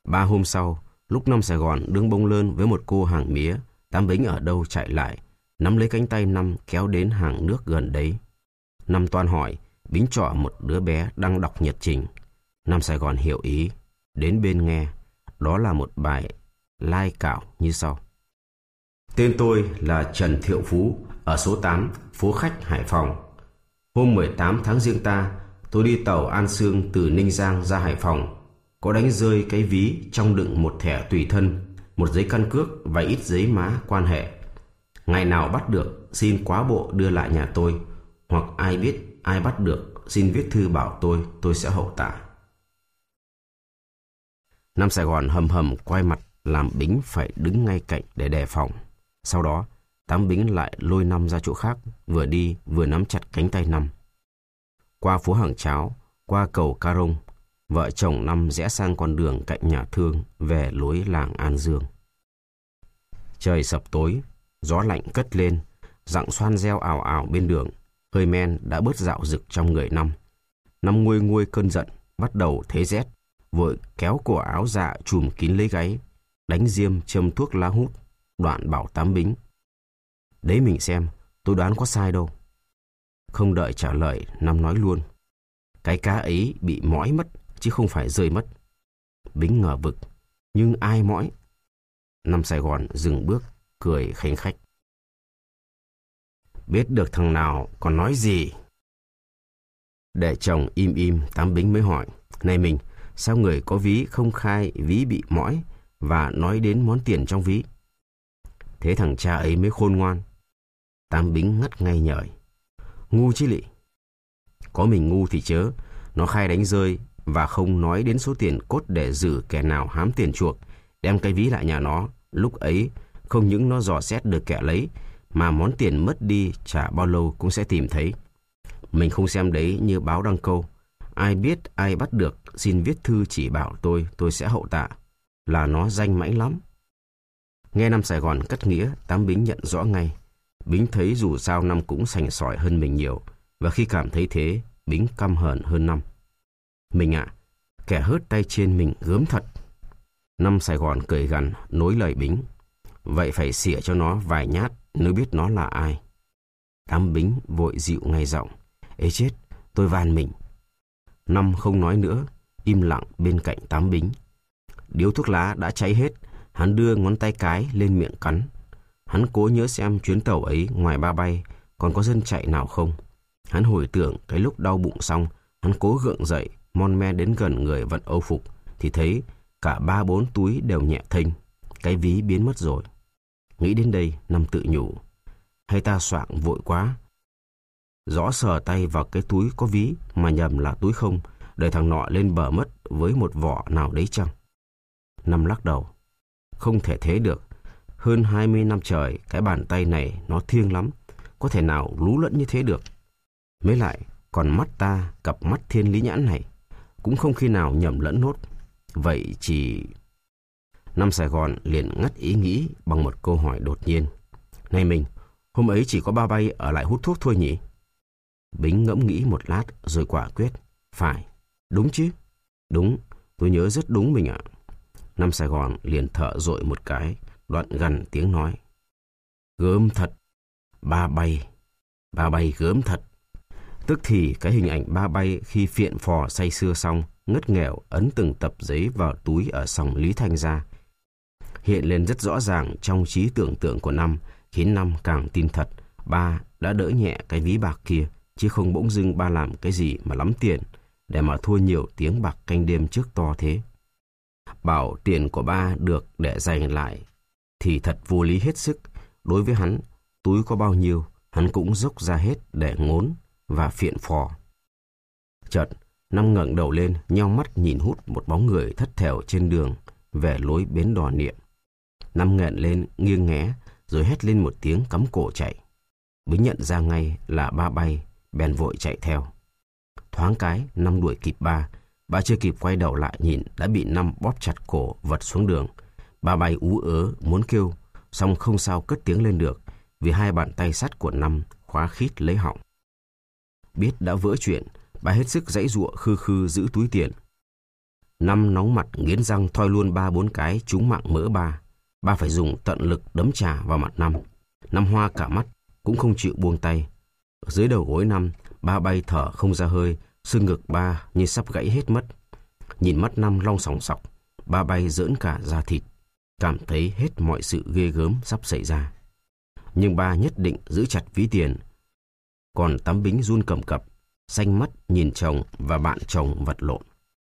3 hôm sau, lúc Năm Sài Gòn đứng bông lơn với một cô hàng mía, Tám Bính ở đâu chạy lại, nắm lấy cánh tay Năm kéo đến hàng nước gần đấy. Năm toan hỏi, Bính trọ một đứa bé đang đọc nhật trình. Năm Sài Gòn hiểu ý, đến bên nghe. Đó là một bài lai cảo như sau. Tên tôi là Trần Thiệu Phú, ở số 8, phố Khách, Hải Phòng. Hôm 18 tháng Giêng ta, tôi đi tàu An Sương từ Ninh Giang ra Hải Phòng. Có đánh rơi cái ví trong đựng một thẻ tùy thân, một giấy căn cước và ít giấy má quan hệ. Ngày nào bắt được, xin quá bộ đưa lại nhà tôi, hoặc ai biết ai bắt được, xin viết thư bảo tôi sẽ hậu tạ. Năm Sài Gòn hầm hầm quay mặt làm Bính phải đứng ngay cạnh để đề phòng. Sau đó, Tám Bính lại lôi Năm ra chỗ khác, vừa đi vừa nắm chặt cánh tay Năm. Qua phố Hàng Cháo, qua cầu Ca Rông, vợ chồng Năm rẽ sang con đường cạnh nhà thương về lối làng An Dương. Trời sập tối, gió lạnh cất lên, dặng xoan reo ào ào bên đường. Hơi men đã bớt dạo dực trong người Năm. Năm nguôi nguôi cơn giận, bắt đầu thấy rét, vội kéo cổ áo dạ trùm kín lấy gáy, đánh diêm châm thuốc lá hút, đoạn bảo Tám Bính. Đấy mình xem, tôi đoán có sai đâu. Không đợi trả lời, Năm nói luôn. Cái cá ấy bị mõi mất, chứ không phải rơi mất. Bính ngờ vực, nhưng ai mõi? Năm Sài Gòn dừng bước, cười khanh khách. Biết được thằng nào còn nói gì? Để chồng im im, Tám Bính mới hỏi. Này mình, sao người có ví không khai ví bị mõi và nói đến món tiền trong ví? Thế thằng cha ấy mới khôn ngoan. Tám Bính ngắt ngay nhởi. Ngu chứ lị. Có mình ngu thì chớ. Nó khai đánh rơi và không nói đến số tiền cốt để giữ kẻ nào hám tiền chuộc, đem cái ví lại nhà nó. Lúc ấy không những nó dò xét được kẻ lấy, mà món tiền mất đi chả bao lâu cũng sẽ tìm thấy. Mình không xem đấy như báo đăng câu. Ai biết ai bắt được, xin viết thư chỉ bảo tôi sẽ hậu tạ. Là nó danh mãnh lắm. Nghe Năm Sài Gòn cắt nghĩa, Tám Bính nhận rõ ngay. Bính thấy dù sao Năm cũng sành sỏi hơn mình nhiều, và khi cảm thấy thế, Bính căm hờn hơn Năm. Mình ạ, kẻ hớt tay trên mình gớm thật. Năm Sài Gòn cười gằn, nối lời Bính. Vậy phải xỉa cho nó vài nhát nếu biết nó là ai. Tám Bính vội dịu ngay giọng. Ê chết, tôi van mình. Năm không nói nữa, im lặng bên cạnh Tám Bính. Điếu thuốc lá đã cháy hết, hắn đưa ngón tay cái lên miệng cắn. Hắn cố nhớ xem chuyến tàu ấy ngoài Ba Bay còn có dân chạy nào không. Hắn hồi tưởng cái lúc đau bụng xong, hắn cố gượng dậy, mon men đến gần người vận âu phục, thì thấy cả 3-4 túi đều nhẹ thênh. Cái ví biến mất rồi. Nghĩ đến đây, Năm tự nhủ. Hay ta soạng vội quá. Rõ sờ tay vào cái túi có ví mà nhầm là túi không, để thằng nọ lên bờ mất với một vỏ nào đấy chăng? Năm lắc đầu. Không thể thế được. Hơn 20 năm trời, cái bàn tay này nó thiêng lắm. Có thể nào lú lẫn như thế được. Mới lại, còn mắt ta, cặp mắt thiên lý nhãn này, cũng không khi nào nhầm lẫn nốt. Vậy chỉ... Năm Sài Gòn liền ngắt ý nghĩ bằng một câu hỏi đột nhiên. Này mình, hôm ấy chỉ có Ba Bay ở lại hút thuốc thôi nhỉ? Bính ngẫm nghĩ một lát rồi quả quyết. Phải, đúng chứ? Đúng, tôi nhớ rất đúng mình ạ. Năm Sài Gòn liền thở dội một cái, đoạn gằn tiếng nói. Gớm thật, Ba Bay gớm thật. Tức thì cái hình ảnh Ba Bay khi phiện phò say sưa xong, ngất nghèo ấn từng tập giấy vào túi ở sòng Lý Thanh ra, hiện lên rất rõ ràng trong trí tưởng tượng của Năm, khiến Năm càng tin thật Ba đã đỡ nhẹ cái ví bạc kia, chứ không bỗng dưng Ba làm cái gì mà lắm tiền để mà thua nhiều tiếng bạc canh đêm trước to thế. Bảo tiền của Ba được để dành lại thì thật vô lý hết sức. Đối với hắn, túi có bao nhiêu hắn cũng dốc ra hết để ngốn và phiện phò. Chợt Năm ngẩng đầu lên, nheo mắt nhìn hút một bóng người thất thểu trên đường về lối bến đò Niệm. Năm nghẹn lên nghiêng nghé rồi hét lên một tiếng cắm cổ chạy. Bính nhận ra ngay là Ba Bay, bèn vội chạy theo. Thoáng cái Năm đuổi kịp Ba. Ba chưa kịp quay đầu lại nhìn đã bị Năm bóp chặt cổ vật xuống đường. Ba Bay ú ớ muốn kêu, song không sao cất tiếng lên được vì hai bàn tay sắt của Năm khóa khít lấy họng. Biết đã vỡ chuyện, Ba hết sức giãy giụa khư khư giữ túi tiền. Năm nóng mặt nghiến răng thoi luôn 3-4 cái trúng mạng mỡ ba. Ba phải dùng tận lực đấm trả vào mặt Năm. Năm hoa cả mắt, cũng không chịu buông tay. Dưới đầu gối Năm, ba bay thở không ra hơi, xương ngực ba như sắp gãy hết mất. Nhìn mắt Năm long sòng sọc, ba bay rỡn cả da thịt, cảm thấy hết mọi sự ghê gớm sắp xảy ra. Nhưng ba nhất định giữ chặt ví tiền. Còn Tám Bính run cầm cập, xanh mắt nhìn chồng và bạn chồng vật lộn.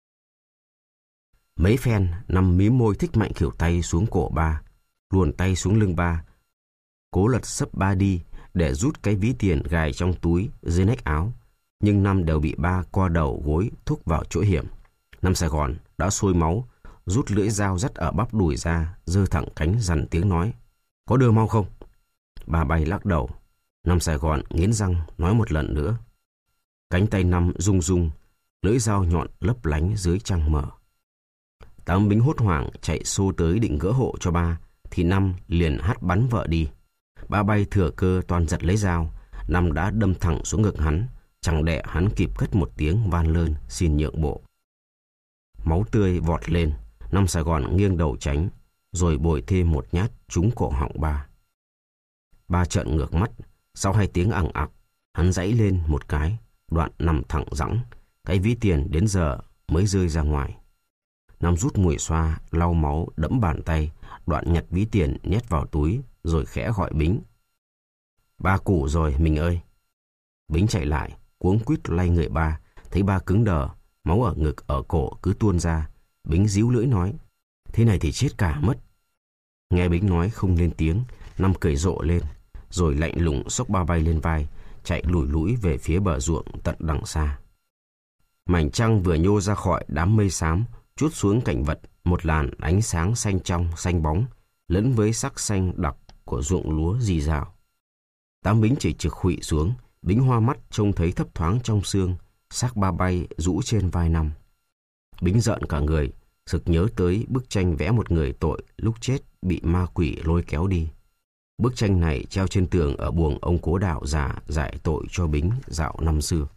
Mấy phen, Năm mím môi thích mạnh khỉu tay xuống cổ ba, luồn tay xuống lưng ba, cố lật sấp ba đi để rút cái ví tiền gài trong túi dưới nách áo. Nhưng Năm đều bị ba co đầu gối thúc vào chỗ hiểm. Năm Sài Gòn đã sôi máu, rút lưỡi dao dắt ở bắp đùi ra, giơ thẳng cánh dằn tiếng nói: "Có đưa mau không?" Ba bay lắc đầu. Năm Sài Gòn nghiến răng nói một lần nữa. Cánh tay Năm rung rung, lưỡi dao nhọn lấp lánh dưới trăng mờ. Tám Bính hốt hoảng chạy xô tới định gỡ hộ cho ba, thì Năm liền hắt bắn vợ đi. Ba bay thừa cơ toàn giật lấy dao. Năm đã đâm thẳng xuống ngực hắn, chẳng đẹ hắn kịp cất một tiếng van lơn xin nhượng bộ. Máu tươi vọt lên, Năm Sài Gòn nghiêng đầu tránh, rồi bồi thêm một nhát trúng cổ họng ba. Ba trợn ngược mắt, sau 2 tiếng ằng ặc, hắn giãy lên một cái, đoạn nằm thẳng dõng. Cái ví tiền đến giờ mới rơi ra ngoài. Năm rút mùi xoa, lau máu đẫm bàn tay, đoạn nhặt ví tiền nhét vào túi, rồi khẽ gọi Bính: "Ba củ rồi mình ơi." Bính chạy lại, cuống quýt lay người ba, thấy ba cứng đờ, máu ở ngực ở cổ cứ tuôn ra. Bính díu lưỡi nói: "Thế này thì chết cả mất." Nghe Bính nói không lên tiếng, Năm cười rộ lên, rồi lạnh lùng xốc ba bay lên vai, chạy lủi lũi về phía bờ ruộng tận đằng xa. Mảnh trăng vừa nhô ra khỏi đám mây xám, trút xuống cảnh vật một làn ánh sáng xanh trong xanh bóng, lẫn với sắc xanh đặc của ruộng lúa rì rào. Tám Bính chỉ trực khuỵu xuống. Bính hoa mắt trông thấy thấp thoáng trong xương xác ba bay rũ trên vai Năm. Bính giận cả người, sực nhớ tới bức tranh vẽ một người tội lúc chết bị ma quỷ lôi kéo đi. Bức tranh này treo trên tường ở buồng ông cố đạo già giải tội cho Bính dạo năm xưa.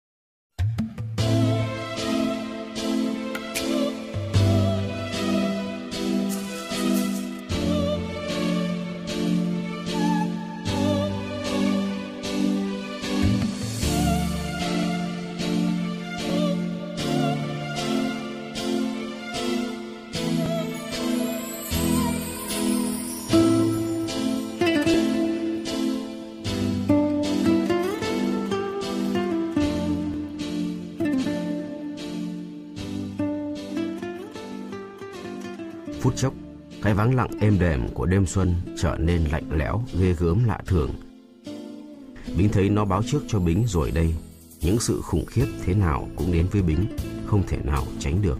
Phút chốc, cái vắng lặng êm đềm của đêm xuân trở nên lạnh lẽo, ghê gớm lạ thường. Bính thấy nó báo trước cho Bính rồi đây. Những sự khủng khiếp thế nào cũng đến với Bính, không thể nào tránh được.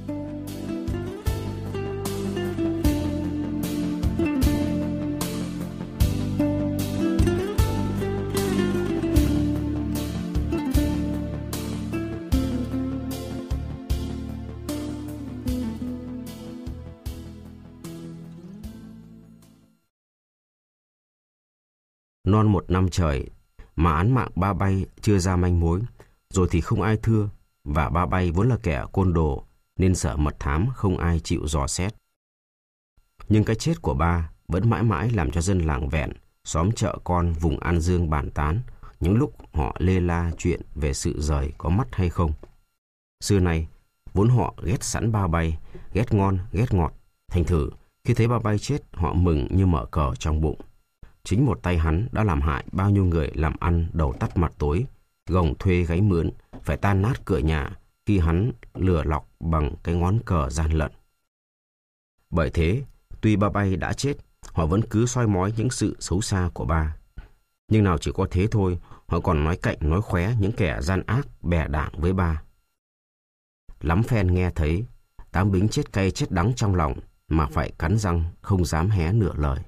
Non 1 năm trời mà án mạng ba bay chưa ra manh mối, rồi thì không ai thưa, và ba bay vốn là kẻ côn đồ nên sợ mật thám không ai chịu dò xét. Nhưng cái chết của ba vẫn mãi mãi làm cho dân làng Vẹn, xóm chợ con vùng An Dương bàn tán những lúc họ lê la chuyện về sự rời có mắt hay không. Xưa nay vốn họ ghét sẵn ba bay, ghét ngon ghét ngọt, thành thử khi thấy ba bay chết họ mừng như mở cờ trong bụng. Chính một tay hắn đã làm hại bao nhiêu người làm ăn đầu tắt mặt tối, gồng thuê gáy mướn, phải tan nát cửa nhà khi hắn lừa lọc bằng cái ngón cờ gian lận. Bởi thế, tuy ba bay đã chết, họ vẫn cứ soi mói những sự xấu xa của ba. Nhưng nào chỉ có thế thôi, họ còn nói cạnh nói khóe những kẻ gian ác bè đảng với ba. Lắm phen nghe thấy, Tám Bính chết cay chết đắng trong lòng mà phải cắn răng không dám hé nửa lời.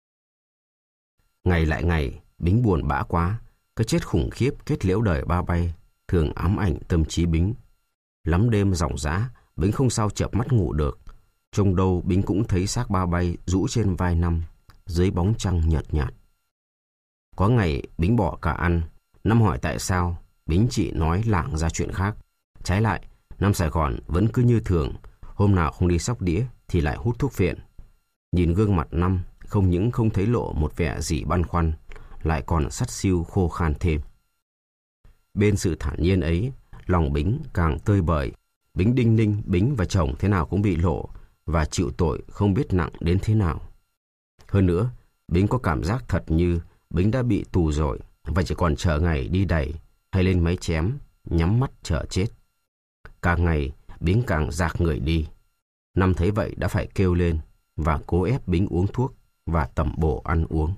Ngày lại ngày, Bính buồn bã quá. Cái chết khủng khiếp kết liễu đời ba bay thường ám ảnh tâm trí Bính. Lắm đêm ròng rã, Bính không sao chợp mắt ngủ được. Trông đâu Bính cũng thấy xác ba bay rũ trên vai Năm, dưới bóng trăng nhợt nhạt. Có ngày Bính bỏ cả ăn. Năm hỏi tại sao, Bính chỉ nói lảng ra chuyện khác. Trái lại, Nam Sài Gòn vẫn cứ như thường, hôm nào không đi xóc đĩa thì lại hút thuốc phiện. Nhìn gương mặt Năm không những không thấy lộ một vẻ gì băn khoăn, lại còn sắt siêu khô khan thêm. Bên sự thản nhiên ấy, lòng Bính càng tơi bời. Bính đinh ninh Bính và chồng thế nào cũng bị lộ và chịu tội không biết nặng đến thế nào. Hơn nữa, Bính có cảm giác thật như Bính đã bị tù rồi và chỉ còn chờ ngày đi đày hay lên máy chém, nhắm mắt chờ chết. Càng ngày, Bính càng rạc người đi. Năm thấy vậy đã phải kêu lên và cố ép Bính uống thuốc và tẩm bổ ăn uống.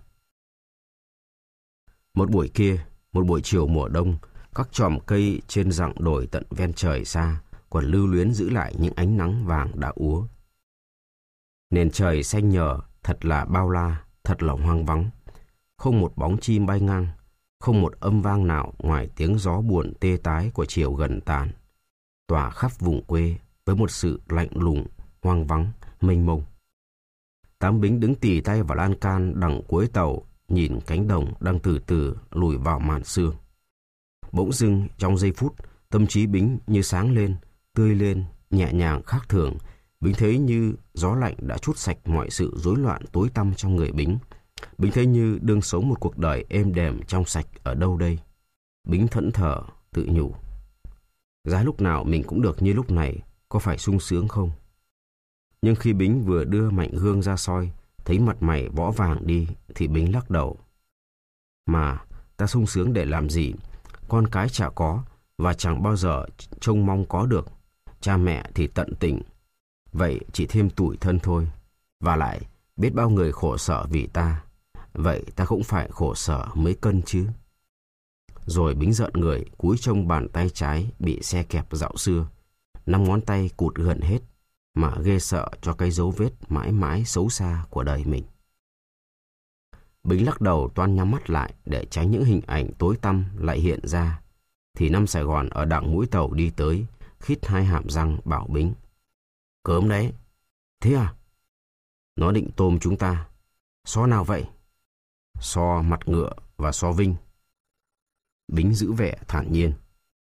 Một buổi kia, một buổi chiều mùa đông, các chòm cây trên dặng đồi tận ven trời xa còn lưu luyến giữ lại những ánh nắng vàng đã úa. Nền trời xanh nhờ, thật là bao la, thật là hoang vắng. Không một bóng chim bay ngang, không một âm vang nào ngoài tiếng gió buồn tê tái của chiều gần tàn, tỏa khắp vùng quê với một sự lạnh lùng, hoang vắng, mênh mông. Tám Bính đứng tì tay vào lan can đằng cuối tàu, nhìn cánh đồng đang từ từ lùi vào màn sương. Bỗng dưng trong giây phút, tâm trí Bính như sáng lên, tươi lên, nhẹ nhàng khác thường. Bính thấy như gió lạnh đã trút sạch mọi sự rối loạn tối tăm trong người Bính. Bính thấy như đương sống một cuộc đời êm đềm trong sạch ở đâu đây. Bính thẫn thờ, tự nhủ. Giá lúc nào mình cũng được như lúc này, có phải sung sướng không? Nhưng khi Bính vừa đưa mạnh gương ra soi, thấy mặt mày võ vàng đi, thì Bính lắc đầu. Mà, ta sung sướng để làm gì? Con cái chả có, và chẳng bao giờ trông mong có được. Cha mẹ thì tận tình. Vậy chỉ thêm tủi thân thôi. Và lại, biết bao người khổ sở vì ta. Vậy ta cũng phải khổ sở mới cân chứ. Rồi Bính giận người, cúi trông bàn tay trái bị xe kẹp dạo xưa. 5 ngón tay cụt gần hết, mà ghê sợ cho cái dấu vết mãi mãi xấu xa của đời mình. Bính lắc đầu toan nhắm mắt lại để tránh những hình ảnh tối tăm lại hiện ra. Thì Năm Sài Gòn ở đằng mũi tàu đi tới, khít 2 hàm răng bảo Bính. Cớm đấy. Thế à? Nó định tôm chúng ta. So nào vậy? So mặt ngựa và so vinh. Bính giữ vẻ thản nhiên.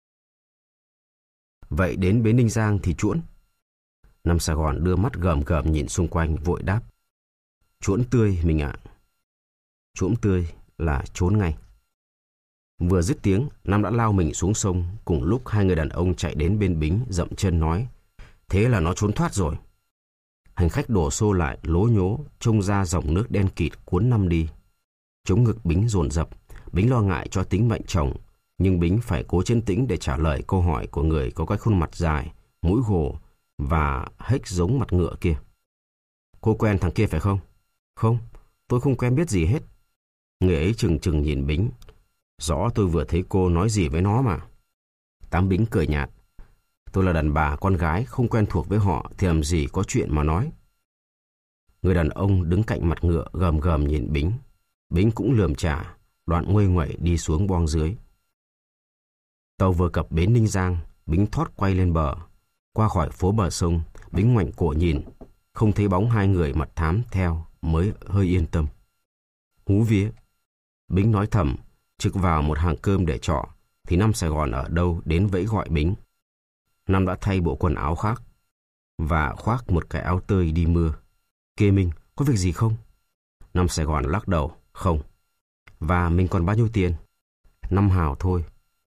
Vậy đến bến Ninh Giang thì chuỗn. Năm Sài Gòn đưa mắt gầm gầm nhìn xung quanh vội đáp. Chuỗn tươi mình ạ. Chuỗn tươi là trốn ngay. Vừa dứt tiếng, Năm đã lao mình xuống sông. Cùng lúc 2 người đàn ông chạy đến bên Bính dậm chân nói. Thế là nó trốn thoát rồi. Hành khách đổ xô lại lố nhố, trông ra dòng nước đen kịt cuốn Năm đi. Chống ngực Bính dồn dập. Bính lo ngại cho tính mệnh chồng, nhưng Bính phải cố trấn tĩnh để trả lời câu hỏi của người có cái khuôn mặt dài, mũi gồ và hếch giống mặt ngựa kia. Cô quen thằng kia phải không? Không, tôi không quen biết gì hết. Người ấy chừng chừng nhìn Bính. Rõ tôi vừa thấy cô nói gì với nó mà. Tám Bính cười nhạt. Tôi là đàn bà con gái không quen thuộc với họ thì làm gì có chuyện mà nói. Người đàn ông đứng cạnh mặt ngựa gầm gầm nhìn Bính. Bính cũng lườm trả, đoạn nguây nguậy đi xuống boong dưới. Tàu vừa cập bến Ninh Giang, Bính thoát quay lên bờ. Qua khỏi phố bờ sông, Bính ngoảnh cổ nhìn, không thấy bóng 2 người mật thám theo mới hơi yên tâm. Hú vía, Bính nói thầm, trực vào một hàng cơm để trọ, thì Năm Sài Gòn ở đâu đến vẫy gọi Bính. Năm đã thay bộ quần áo khác và khoác một cái áo tơi đi mưa. Kê Minh, có việc gì không? Năm Sài Gòn lắc đầu, không. Và mình còn bao nhiêu tiền? 5 hào thôi.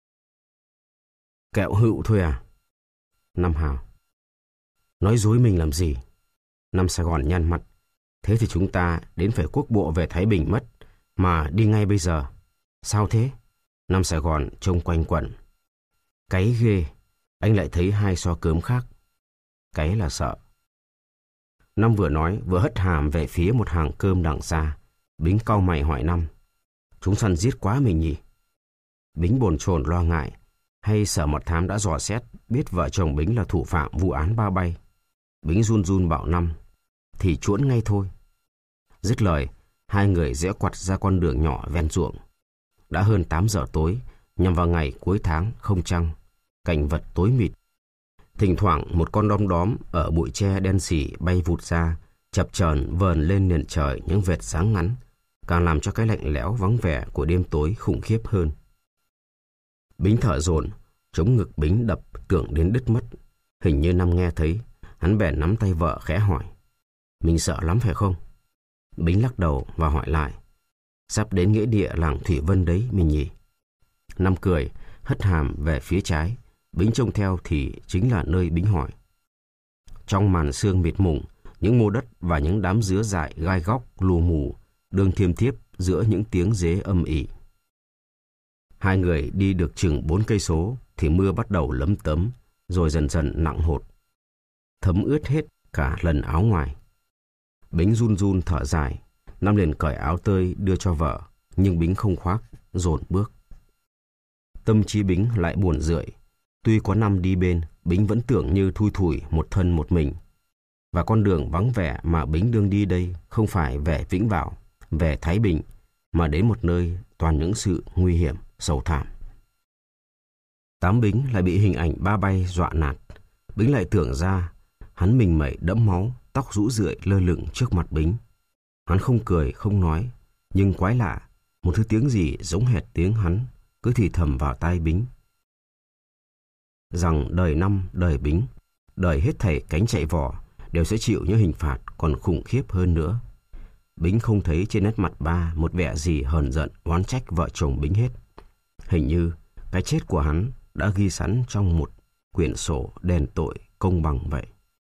Kẹo hựu thôi à? 5 hào. Nói dối mình làm gì? Năm Sài Gòn nhăn mặt. Thế thì chúng ta đến phải quốc bộ về Thái Bình mất, mà đi ngay bây giờ. Sao thế? Năm Sài Gòn trông quanh quẩn. Cáy ghê, anh lại thấy 2 xo cớm khác. Cáy là sợ. Năm vừa nói vừa hất hàm về phía một hàng cơm đằng xa. Bính cau mày hỏi Năm. Chúng săn giết quá mình nhỉ? Bính bồn chồn lo ngại. Hay sợ mật thám đã dò xét biết vợ chồng Bính là thủ phạm vụ án Ba Bay. Bính run run bảo Năm. Thì chuỗn ngay thôi. Dứt lời, 2 người rẽ quặt ra con đường nhỏ ven ruộng. Đã hơn 8 giờ tối, nhằm vào ngày cuối tháng không trăng. Cảnh vật tối mịt. Thỉnh thoảng một con đom đóm ở bụi tre đen sì bay vụt ra, chập chờn vờn lên nền trời những vệt sáng ngắn, càng làm cho cái lạnh lẽo vắng vẻ của đêm tối khủng khiếp hơn. Bính thở dồn, chống ngực Bính đập tưởng đến đứt mất. Hình như Năm nghe thấy, hắn bèn nắm tay vợ khẽ hỏi: Mình sợ lắm phải không? Bính lắc đầu và hỏi lại: Sắp đến nghĩa địa làng Thủy Vân đấy mình nhỉ? Năm cười, hất hàm về phía trái. Bính trông theo thì chính là nơi Bính hỏi. Trong màn sương mịt mùng, những mô đất và những đám dứa dại gai góc lù mù đương thiêm thiếp giữa những tiếng dế âm ỉ. Hai người đi được chừng 4 cây số thì mưa bắt đầu lấm tấm, rồi dần dần nặng hột, thấm ướt hết cả lần áo ngoài. Bính run run thở dài. Năm liền cởi áo tơi đưa cho vợ, nhưng Bính không khoác, dồn bước. Tâm trí Bính lại buồn rười. Tuy có Năm đi bên, Bính vẫn tưởng như thui thủi một thân một mình. Và con đường vắng vẻ mà Bính đương đi đây không phải về Vĩnh Bảo, về Thái Bình, mà đến một nơi toàn những sự nguy hiểm, sầu thảm. Tám Bính lại bị hình ảnh ba bay dọa nạt. Bính lại tưởng ra hắn mình mẩy đẫm máu, tóc rũ rượi lơ lửng trước mặt Bính. Hắn không cười, không nói, nhưng quái lạ, một thứ tiếng gì giống hệt tiếng hắn cứ thì thầm vào tai Bính. Rằng đời Năm, đời Bính, đời hết thảy cánh chạy vỏ đều sẽ chịu những hình phạt còn khủng khiếp hơn nữa. Bính không thấy trên nét mặt ba một vẻ gì hờn giận, oán trách vợ chồng Bính hết. Hình như cái chết của hắn đã ghi sẵn trong một quyển sổ đền tội công bằng vậy.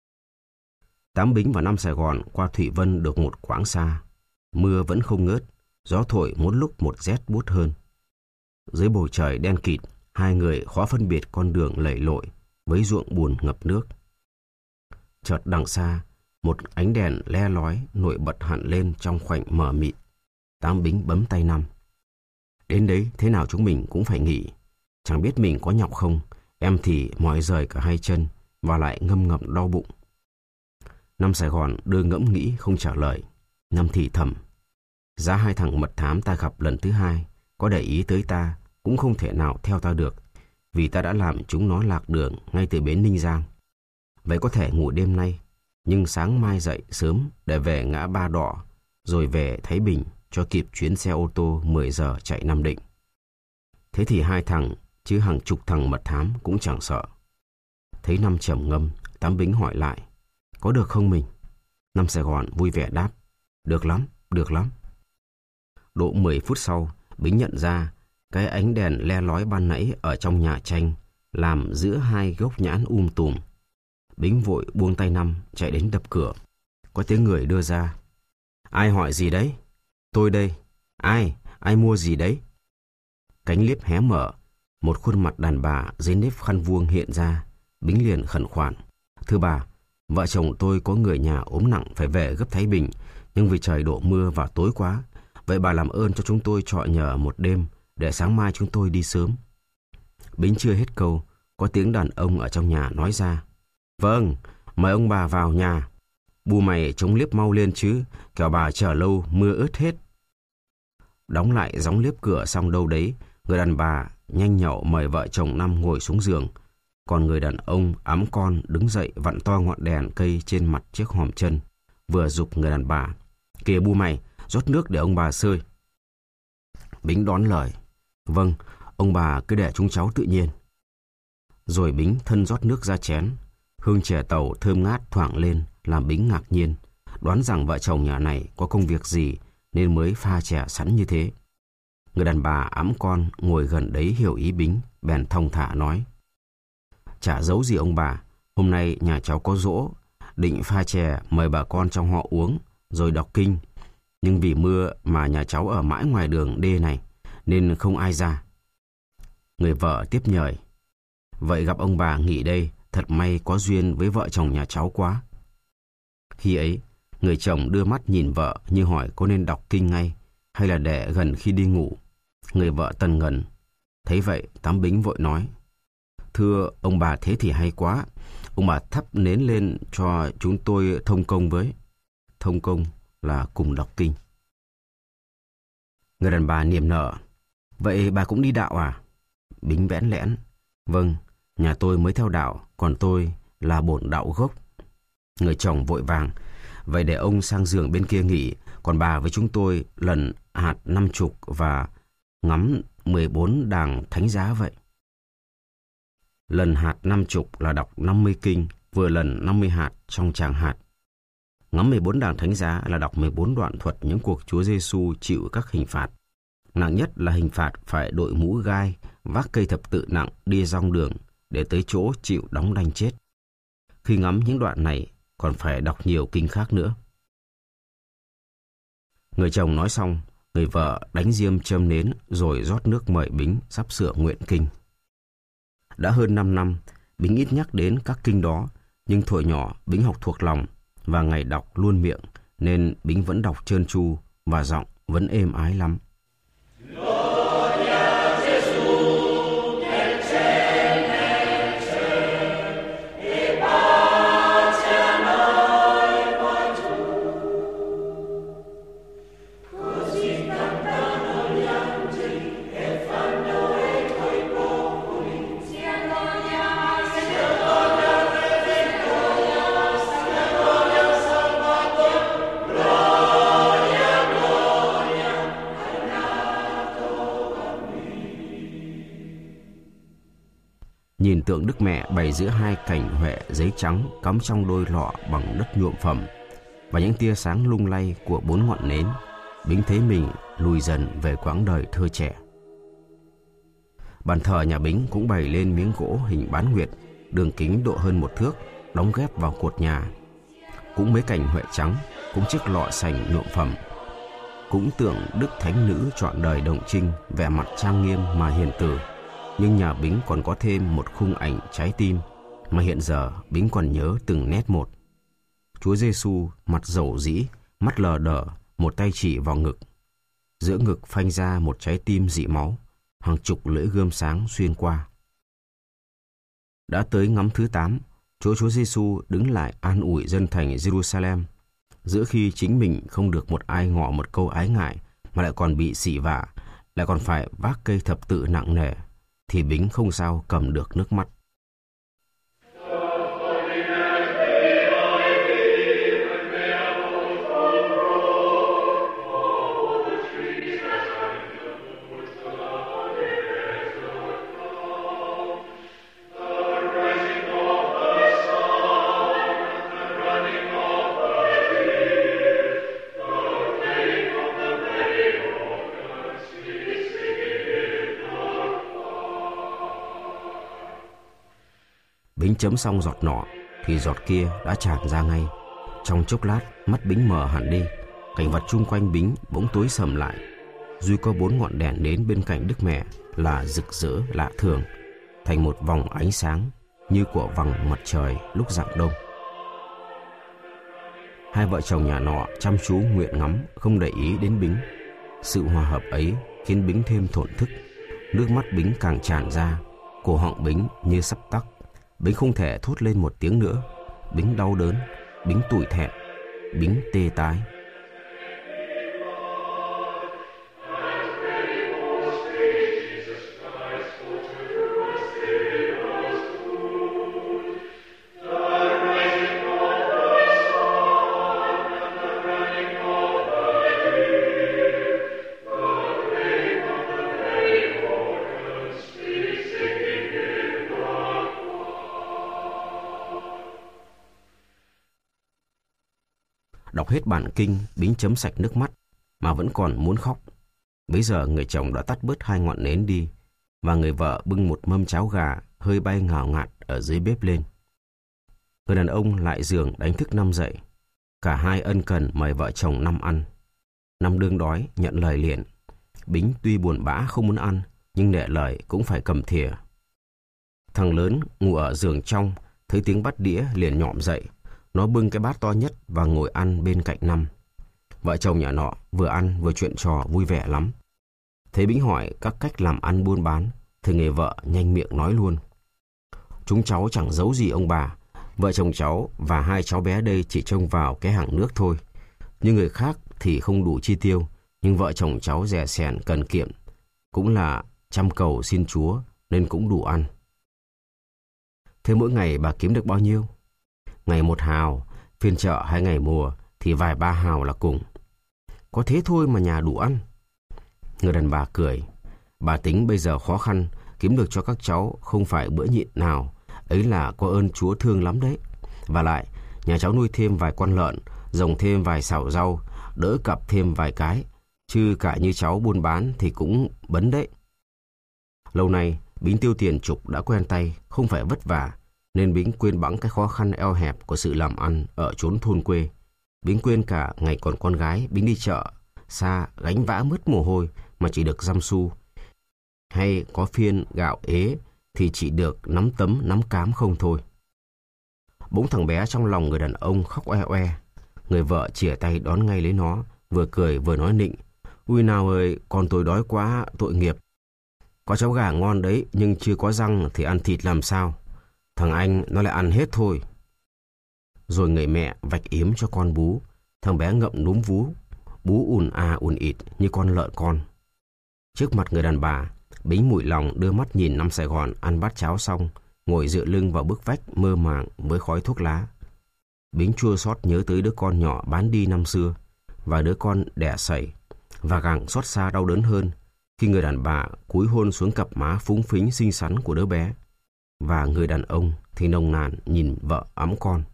Tám Bính và Năm Sài Gòn qua Thủy Vân được một quãng xa. Mưa vẫn không ngớt, gió thổi một lúc một rét buốt hơn. Dưới bầu trời đen kịt, hai người khó phân biệt con đường lầy lội với ruộng bùn ngập nước. Chợt đằng xa, một ánh đèn le lói nổi bật hẳn lên trong khoảnh mờ mịt. Tám Bính bấm tay Năm. Đến đấy thế nào chúng mình cũng phải nghỉ. Chẳng biết mình có nhọc không, em thì mỏi rời cả hai chân và lại ngâm ngậm đau bụng. Năm Sài Gòn đưa ngẫm nghĩ không trả lời. Năm thì thầm: Giá hai thằng mật thám ta gặp lần thứ hai có để ý tới ta cũng không thể nào theo ta được, vì ta đã làm chúng nó lạc đường ngay từ bến Ninh Giang. Vậy có thể ngủ đêm nay, nhưng sáng mai dậy sớm để về ngã Ba Đỏ, rồi về Thái Bình cho kịp chuyến xe ô tô 10 giờ chạy Nam Định. Thế thì hai thằng, chứ hàng chục thằng mật thám cũng chẳng sợ. Thấy Năm trầm ngâm, Tám Bính hỏi lại: Có được không mình? Năm Sài Gòn vui vẻ đáp: Được lắm, được lắm. Độ 10 phút sau, Bính nhận ra cái ánh đèn le lói ban nãy ở trong nhà tranh làm giữa hai gốc nhãn tùm. Bính vội buông tay Năm, chạy đến đập cửa. Có tiếng người đưa ra: Ai hỏi gì đấy? Tôi đây. Ai mua gì đấy? Cánh liếp hé mở, một khuôn mặt đàn bà dưới nếp khăn vuông hiện ra. Bính liền khẩn khoản: Thưa bà, vợ chồng tôi có người nhà ốm nặng phải về gấp Thái Bình, nhưng vì trời đổ mưa và tối quá, vậy bà làm ơn cho chúng tôi trọ nhờ một đêm để sáng mai chúng tôi đi sớm. Bính chưa hết câu, có tiếng đàn ông ở trong nhà nói ra: Vâng, mời ông bà vào nhà. Bu mày chống liếp mau lên chứ, kẻo bà chờ lâu mưa ướt hết. Đóng lại gióng liếp cửa xong đâu đấy, người đàn bà nhanh nhậu mời vợ chồng Năm ngồi xuống giường. Còn người đàn ông ẵm con đứng dậy vặn to ngọn đèn cây trên mặt chiếc hòm chân, vừa giục người đàn bà: Kìa bu mày, rót nước để ông bà sơi. Bính đón lời: Vâng, ông bà cứ để chúng cháu tự nhiên. Rồi Bính thân rót nước ra chén. Hương chè tàu thơm ngát thoảng lên làm Bính ngạc nhiên, đoán rằng vợ chồng nhà này có công việc gì nên mới pha chè sẵn như thế. Người đàn bà ẵm con ngồi gần đấy hiểu ý Bính, bèn thong thả nói: Chả giấu gì ông bà, hôm nay nhà cháu có giỗ, định pha chè mời bà con trong họ uống rồi đọc kinh, nhưng vì mưa mà nhà cháu ở mãi ngoài đường đê này nên không ai ra. Người vợ tiếp nhời: Vậy gặp ông bà nghỉ đây, thật may có duyên với vợ chồng nhà cháu quá. Khi ấy, người chồng đưa mắt nhìn vợ như hỏi có nên đọc kinh ngay hay là để gần khi đi ngủ. Người vợ tần ngần. Thấy vậy, Tám Bính vội nói: Thưa ông bà, thế thì hay quá. Ông bà thắp nến lên cho chúng tôi thông công với. Thông công là cùng đọc kinh. Người đàn bà niềm nở: Vậy bà cũng đi đạo à? Bính bẽn lẽn: Vâng, nhà tôi mới theo đạo, còn tôi là bổn đạo gốc. Người chồng vội vàng: Vậy để ông sang giường bên kia nghỉ, còn bà với chúng tôi lần hạt 50 và ngắm 14 đàng thánh giá vậy. Lần hạt 50 là đọc 50 kinh, vừa lần 50 hạt trong tràng hạt. Ngắm 14 đàng thánh giá là đọc 14 đoạn thuật những cuộc Chúa Giêsu chịu các hình phạt. Nặng nhất là hình phạt phải đội mũ gai, vác cây thập tự nặng đi dong đường để tới chỗ chịu đóng đanh chết. Khi ngắm những đoạn này, còn phải đọc nhiều kinh khác nữa. Người chồng nói xong, người vợ đánh diêm châm nến rồi rót nước mời Bính sắp sửa nguyện kinh. Đã hơn 5 năm, Bính ít nhắc đến các kinh đó, nhưng thuở nhỏ Bính học thuộc lòng và ngày đọc luôn miệng, nên Bính vẫn đọc trơn tru và giọng vẫn êm ái lắm. Nhìn tượng Đức Mẹ bày giữa hai cành huệ giấy trắng cắm trong đôi lọ bằng đất nhuộm phẩm và những tia sáng lung lay của 4 ngọn nến, Bính thấy mình lùi dần về quãng đời thơ trẻ. Bàn thờ nhà Bính cũng bày lên miếng gỗ hình bán nguyệt, đường kính độ hơn 1 thước, đóng ghép vào cột nhà. Cũng mấy cành huệ trắng, cũng chiếc lọ sành nhuộm phẩm. Cũng tượng Đức Thánh Nữ trọn đời đồng trinh, vẻ mặt trang nghiêm mà hiền từ. Nhưng nhà Bính còn có thêm một khung ảnh trái tim mà hiện giờ Bính còn nhớ từng nét một. Chúa Giêsu mặt rầu rĩ, mắt lờ đờ, một tay chỉ vào ngực. Giữa ngực phanh ra một trái tim dị máu, hàng chục lưỡi gươm sáng xuyên qua. Đã tới ngắm thứ 8, Chúa Giêsu đứng lại an ủi dân thành Jerusalem, giữa khi chính mình không được một ai ngỏ một câu ái ngại mà lại còn bị sỉ vả, lại còn phải vác cây thập tự nặng nề, thì Bính không sao cầm được nước mắt. Bính chấm xong giọt nọ thì giọt kia đã tràn ra ngay. Trong chốc lát mắt Bính mờ hẳn đi, cảnh vật chung quanh Bính bỗng tối sầm lại. Duy có 4 ngọn đèn nến bên cạnh Đức Mẹ là rực rỡ lạ thường, thành một vòng ánh sáng như của vầng mặt trời lúc rạng đông. Hai vợ chồng nhà nọ chăm chú nguyện ngắm, không để ý đến Bính. Sự hòa hợp ấy khiến Bính thêm thổn thức, nước mắt Bính càng tràn ra, cổ họng Bính như sắp tắc. Bính không thể thốt lên một tiếng nữa. Bính đau đớn, Bính tủi thẹn, Bính tê tái. Đọc hết bản kinh, Bính chấm sạch nước mắt, mà vẫn còn muốn khóc. Bấy giờ người chồng đã tắt bớt 2 ngọn nến đi, và người vợ bưng một mâm cháo gà hơi bay ngào ngạt ở dưới bếp lên. Người đàn ông lại giường đánh thức Năm dậy. Cả hai ân cần mời vợ chồng Năm ăn. Năm đương đói, nhận lời liền. Bính tuy buồn bã không muốn ăn, nhưng nể lời cũng phải cầm thìa. Thằng lớn ngủ ở giường trong, thấy tiếng bắt đĩa liền nhọm dậy. Nó bưng cái bát to nhất và ngồi ăn bên cạnh Năm. Vợ chồng nhà nọ vừa ăn vừa chuyện trò vui vẻ lắm. Thấy Bính hỏi các cách làm ăn buôn bán, thì người vợ nhanh miệng nói luôn. Chúng cháu chẳng giấu gì ông bà. Vợ chồng cháu và 2 cháu bé đây chỉ trông vào cái hàng nước thôi. Như người khác thì không đủ chi tiêu, nhưng vợ chồng cháu dè sẻn cần kiệm, cũng là chăm cầu xin Chúa nên cũng đủ ăn. Thế mỗi ngày bà kiếm được bao nhiêu? Ngày 1 hào, phiên chợ hay ngày mùa thì vài 3 hào là cùng. Có thế thôi mà nhà đủ ăn. Người đàn bà cười. Bà tính bây giờ khó khăn, kiếm được cho các cháu không phải bữa nhịn nào, ấy là có ơn Chúa thương lắm đấy. Và lại, nhà cháu nuôi thêm vài con lợn, rồng thêm vài sào rau, đỡ cặp thêm vài cái, chứ cả như cháu buôn bán thì cũng bấn đấy. Lâu nay, Bính tiêu tiền trục đã quen tay, không phải vất vả, nên Bính quên bẵng cái khó khăn eo hẹp của sự làm ăn ở chốn thôn quê. Bính quên cả ngày còn con gái, Bính đi chợ xa gánh vã mướt mồ hôi mà chỉ được dăm xu, hay có phiên gạo ế thì chỉ được nắm tấm nắm cám không thôi. Bỗng thằng bé trong lòng người đàn ông khóc oe oe. Người vợ chìa tay đón ngay lấy nó, vừa cười vừa nói nịnh: "Ui nào ơi, con tôi đói quá, tội nghiệp. Có cháu gà ngon đấy, nhưng chưa có răng thì ăn thịt làm sao? Thằng anh nó lại ăn hết thôi." Rồi người mẹ vạch yếm cho con bú. Thằng bé ngậm núm vú, bú ùn ịt như con lợn con. Trước mặt người đàn bà, Bính mủi lòng đưa mắt nhìn năm Sài Gòn ăn bát cháo xong, ngồi dựa lưng vào bức vách mơ màng với khói thuốc lá. Bính chua xót nhớ tới đứa con nhỏ bán đi năm xưa và đứa con đẻ sẩy, và càng xót xa đau đớn hơn khi người đàn bà cúi hôn xuống cặp má phúng phính xinh xắn của đứa bé, và người đàn ông thì nồng nàn nhìn vợ ẵm con.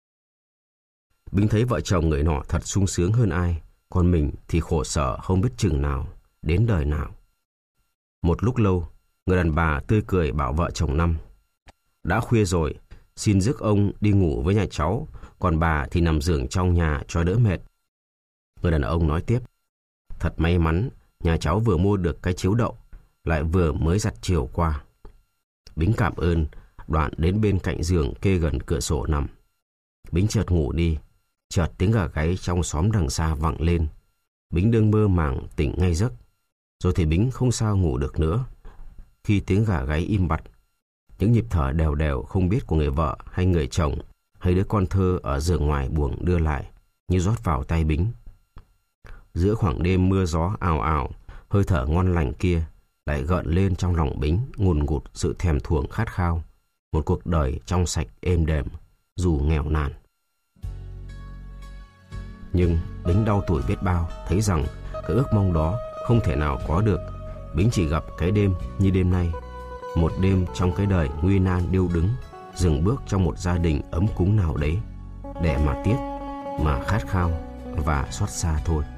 Bính thấy vợ chồng người nọ thật sung sướng hơn ai, còn mình thì khổ sở không biết chừng nào, đến đời nào. Một lúc lâu, người đàn bà tươi cười bảo vợ chồng Năm: "Đã khuya rồi, xin rước ông đi ngủ với nhà cháu, còn bà thì nằm giường trong nhà cho đỡ mệt." Người đàn ông nói tiếp: "Thật may mắn, nhà cháu vừa mua được cái chiếu đậu, lại vừa mới giặt chiều qua." Bính cảm ơn, đoạn đến bên cạnh giường kê gần cửa sổ nằm. Bính chợt ngủ đi, chợt tiếng gà gáy trong xóm đằng xa vọng lên. Bính đương mơ màng tỉnh ngay giấc. Rồi thì Bính không sao ngủ được nữa. Khi tiếng gà gáy im bặt, những nhịp thở đều đều không biết của người vợ hay người chồng hay đứa con thơ ở giường ngoài buồng đưa lại như rót vào tay Bính. Giữa khoảng đêm mưa gió ào ào, hơi thở ngon lành kia lại gợn lên trong lòng Bính ngùn ngụt sự thèm thuồng khát khao một cuộc đời trong sạch êm đềm dù nghèo nàn. Nhưng Bính đau tủi biết bao, thấy rằng cái ước mong đó không thể nào có được. Bính chỉ gặp cái đêm như đêm nay, một đêm trong cái đời nguy nan điêu đứng, dừng bước trong một gia đình ấm cúng nào đấy, để mà tiếc, mà khát khao và xót xa thôi.